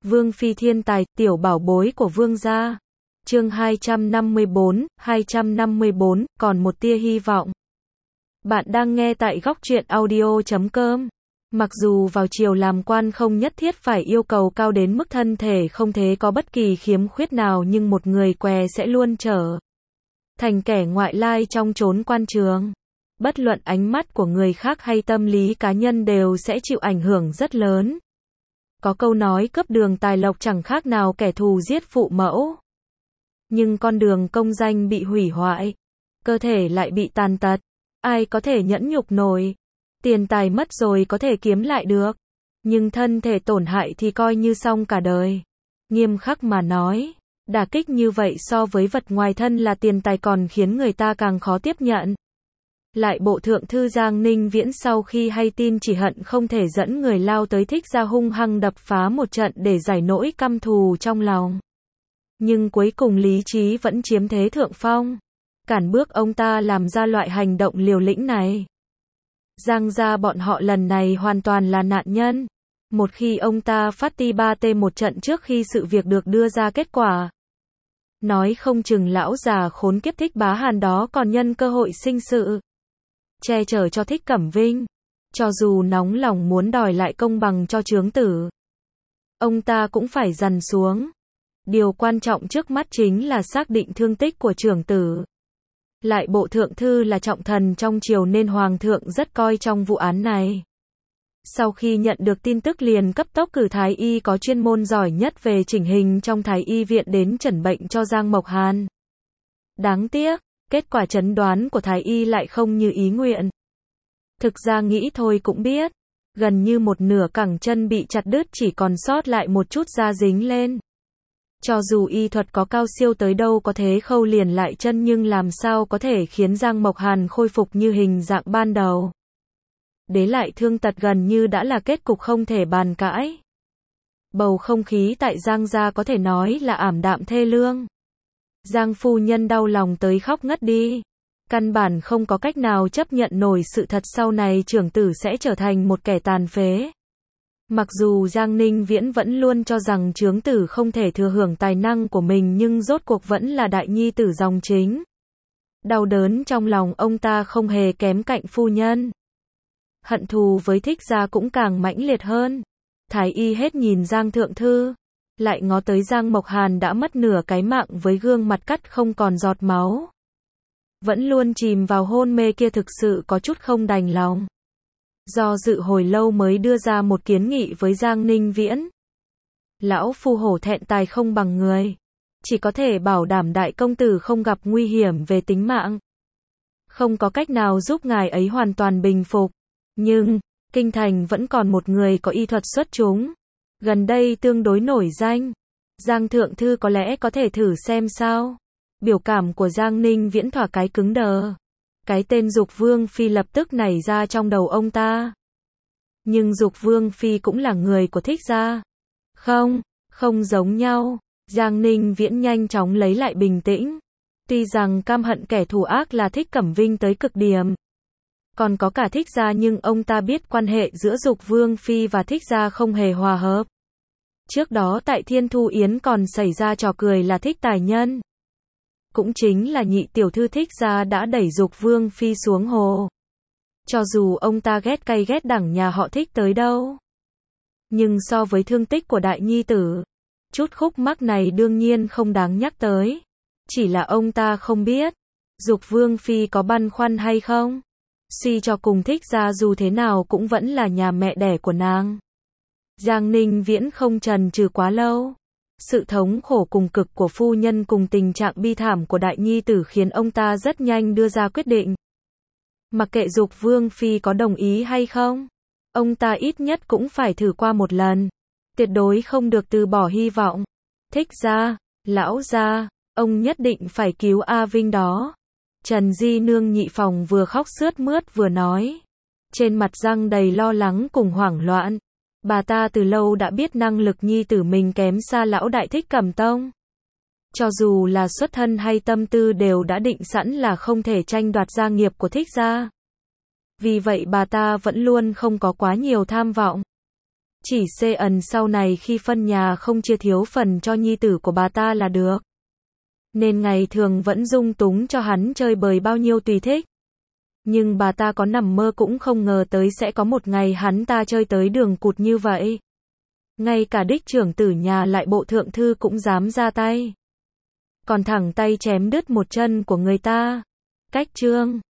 Vương phi thiên tài, tiểu bảo bối của vương gia. Chương 254, còn một tia hy vọng. Bạn đang nghe tại góc truyện audio.com. Mặc dù vào triều làm quan không nhất thiết phải yêu cầu cao đến mức thân thể không thể có bất kỳ khiếm khuyết nào, nhưng một người què sẽ luôn trở thành kẻ ngoại lai trong chốn quan trường. Bất luận ánh mắt của người khác hay tâm lý cá nhân đều sẽ chịu ảnh hưởng rất lớn. Có câu nói cướp đường tài lộc chẳng khác nào kẻ thù giết phụ mẫu. Nhưng con đường công danh bị hủy hoại, cơ thể lại bị tàn tật, ai có thể nhẫn nhục nổi. Tiền tài mất rồi có thể kiếm lại được, nhưng thân thể tổn hại thì coi như xong cả đời. Nghiêm khắc mà nói, đả kích như vậy so với vật ngoài thân là tiền tài còn khiến người ta càng khó tiếp nhận. Lại bộ thượng thư Giang Ninh Viễn sau khi hay tin chỉ hận không thể dẫn người lao tới Thích Gia hung hăng đập phá một trận để giải nỗi căm thù trong lòng. Nhưng cuối cùng lý trí vẫn chiếm thế thượng phong, cản bước ông ta làm ra loại hành động liều lĩnh này. Giang gia bọn họ lần này hoàn toàn là nạn nhân. Một khi ông ta phát ti 3T một trận trước khi sự việc được đưa ra kết quả, nói không chừng lão già khốn kiếp Thích Bá Hàn đó còn nhân cơ hội sinh sự che chở cho Thích Cẩm Vinh. Cho dù nóng lòng muốn đòi lại công bằng cho chướng tử, ông ta cũng phải dằn xuống. Điều quan trọng trước mắt chính là xác định thương tích của trưởng tử. Lại bộ thượng thư là trọng thần trong triều nên hoàng thượng rất coi trọng vụ án này. Sau khi nhận được tin tức liền cấp tốc cử thái y có chuyên môn giỏi nhất về chỉnh hình trong thái y viện đến chẩn bệnh cho Giang Mộc Hàn. Đáng tiếc, kết quả chẩn đoán của thái y lại không như ý nguyện. Thực ra nghĩ thôi cũng biết, gần như một nửa cẳng chân bị chặt đứt, chỉ còn sót lại một chút da dính lên. Cho dù y thuật có cao siêu tới đâu có thể khâu liền lại chân, nhưng làm sao có thể khiến Giang Mộc Hàn khôi phục như hình dạng ban đầu. Đế lại thương tật gần như đã là kết cục không thể bàn cãi. Bầu không khí tại Giang gia có thể nói là ảm đạm thê lương. Giang phu nhân đau lòng tới khóc ngất đi. Căn bản không có cách nào chấp nhận nổi sự thật sau này trưởng tử sẽ trở thành một kẻ tàn phế. Mặc dù Giang Ninh Viễn vẫn luôn cho rằng chướng tử không thể thừa hưởng tài năng của mình, nhưng rốt cuộc vẫn là đại nhi tử dòng chính. Đau đớn trong lòng ông ta không hề kém cạnh phu nhân. Hận thù với Thích Gia cũng càng mãnh liệt hơn. Thái y hết nhìn Giang thượng thư, lại ngó tới Giang Mộc Hàn đã mất nửa cái mạng với gương mặt cắt không còn giọt máu. Vẫn luôn chìm vào hôn mê kia thực sự có chút không đành lòng. Do dự hồi lâu mới đưa ra một kiến nghị với Giang Ninh Viễn. Lão phu hổ thẹn tài không bằng người, chỉ có thể bảo đảm đại công tử không gặp nguy hiểm về tính mạng. Không có cách nào giúp ngài ấy hoàn toàn bình phục. Nhưng, kinh thành vẫn còn một người có y thuật xuất chúng, gần đây tương đối nổi danh. Giang thượng thư có lẽ có thể thử xem sao. Biểu cảm của Giang Ninh Viễn thỏa cái cứng đờ. Cái tên Dục Vương Phi lập tức nảy ra trong đầu ông ta. Nhưng Dục Vương Phi cũng là người của Thích Gia. Không giống nhau. Giang Ninh Viễn nhanh chóng lấy lại bình tĩnh. Tuy rằng căm hận kẻ thù ác là Thích Cẩm Vinh tới cực điểm, còn có cả Thích Gia, nhưng ông ta biết quan hệ giữa Dục Vương Phi và Thích Gia không hề hòa hợp. Trước đó tại Thiên Thu Yến còn xảy ra trò cười là Thích Tài Nhân. Cũng chính là nhị tiểu thư Thích Gia đã đẩy Dục Vương Phi xuống hồ. Cho dù ông ta ghét cay ghét đẳng nhà họ Thích tới đâu, nhưng so với thương tích của đại nhi tử, chút khúc mắc này đương nhiên không đáng nhắc tới. Chỉ là ông ta không biết, Dục Vương Phi có băn khoăn hay không. Suy cho cùng Thích Gia dù thế nào cũng vẫn là nhà mẹ đẻ của nàng. Giang Ninh Viễn không chần chừ quá lâu. Sự thống khổ cùng cực của phu nhân cùng tình trạng bi thảm của đại nhi tử khiến ông ta rất nhanh đưa ra quyết định. Mặc kệ Dục Vương Phi có đồng ý hay không, ông ta ít nhất cũng phải thử qua một lần. Tuyệt đối không được từ bỏ hy vọng. Thích Gia, lão gia, ông nhất định phải cứu A Vinh đó. Trần Di Nương nhị phòng vừa khóc sướt mướt vừa nói, trên mặt răng đầy lo lắng cùng hoảng loạn. Bà ta từ lâu đã biết năng lực nhi tử mình kém xa lão đại Thích Cẩm Tông. Cho dù là xuất thân hay tâm tư đều đã định sẵn là không thể tranh đoạt gia nghiệp của Thích Gia. Vì vậy bà ta vẫn luôn không có quá nhiều tham vọng. Chỉ CN sau này khi phân nhà không chia thiếu phần cho nhi tử của bà ta là được. Nên ngày thường vẫn dung túng cho hắn chơi bời bao nhiêu tùy thích. Nhưng bà ta có nằm mơ cũng không ngờ tới sẽ có một ngày hắn ta chơi tới đường cụt như vậy. Ngay cả đích trưởng tử nhà lại bộ thượng thư cũng dám ra tay. Còn thẳng tay chém đứt một chân của người ta. Cách chương